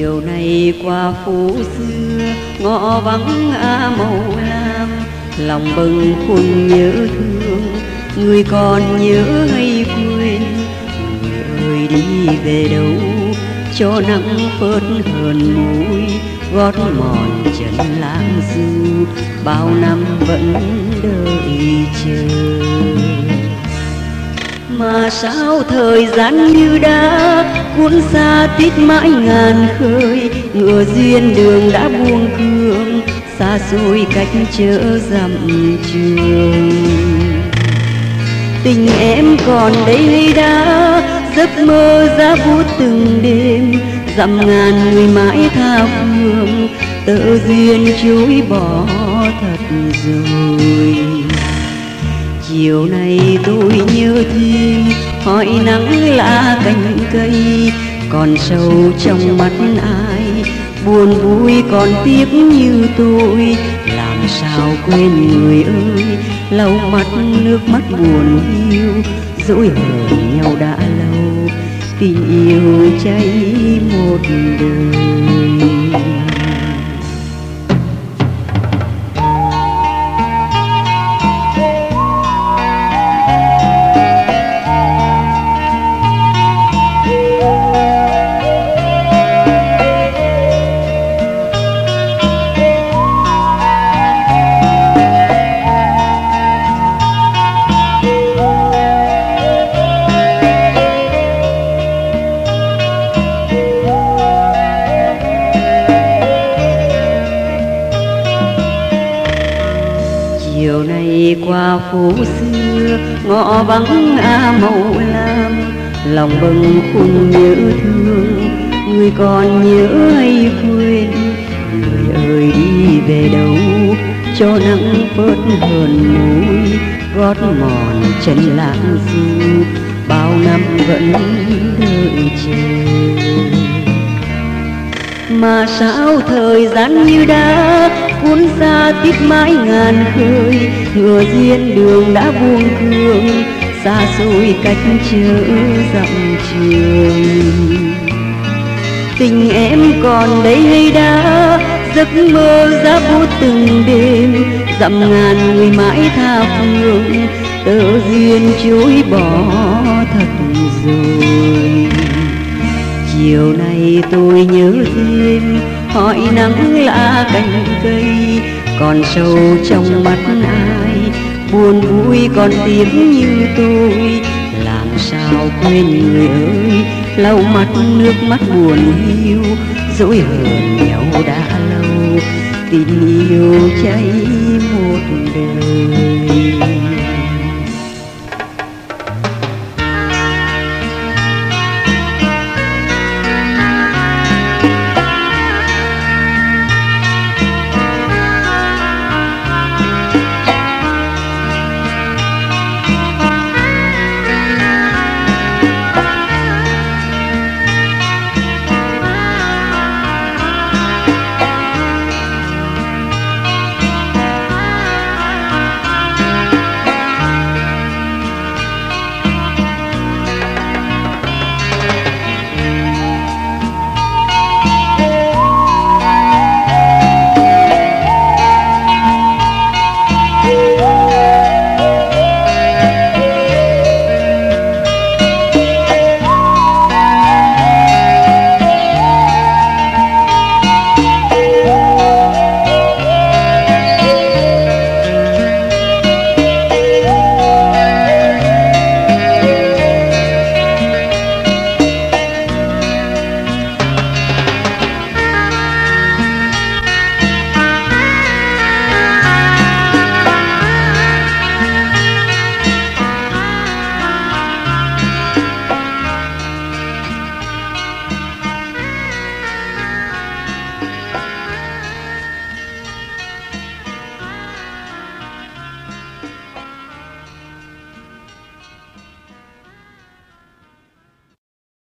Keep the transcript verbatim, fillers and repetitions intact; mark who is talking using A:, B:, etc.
A: Chiều nay qua phố xưa ngõ vắng a màu lam, lòng bâng khuâng nhớ thương, người còn nhớ hay quên. Người ơi đi về đâu cho nắng phớt hờn môi, gót mòn chân lãng du bao năm vẫn đợi chờ. Mà sao thời gian như đã cuốn xa tít mãi ngàn khơi, ngựa duyên đường đã buông cương xa xôi cách chợ dặm trường. Tình em còn đây hay đã, giấc mơ giá bút từng đêm, dặm ngàn người mãi tha phương, tơ duyên chối bỏ thật rồi. Chiều nay tôi nhớ thêm hỏi nắng lá cành cây, còn sâu trong mắt ai buồn vui còn tiếc như tôi. Làm sao quên người ơi, lau mắt nước mắt buồn hiu, dỗi hờn nhau đã lâu, tình yêu cháy một đời. Chiều nay qua phố xưa ngõ vắng a màu lam, lòng bâng khuâng nhớ thương, người còn nhớ hay quên. Người ơi đi về đâu cho nắng phớt hờn môi, gót mòn chân lãng du bao năm vẫn đợi chờ. Mà sao thời gian như đã cuốn xa tít mãi ngàn khơi, ngựa duyên đường đã buông cương xa xôi cách chợ dặm trường. Tình em còn đây hay đã, giấc mơ giá bút từng đêm, dặm ngàn người mãi tha phương, tơ duyên chối bỏ thật rồi. Chiều nay tôi nhớ thêm hỏi nắng lá cành cây, còn sâu trong mắt ai buồn vui còn tiếc như tôi. Làm sao quên người ơi, lau mắt nước mắt buồn hiu, dỗi hờn nhau đã lâu, tình yêu cháy một đời.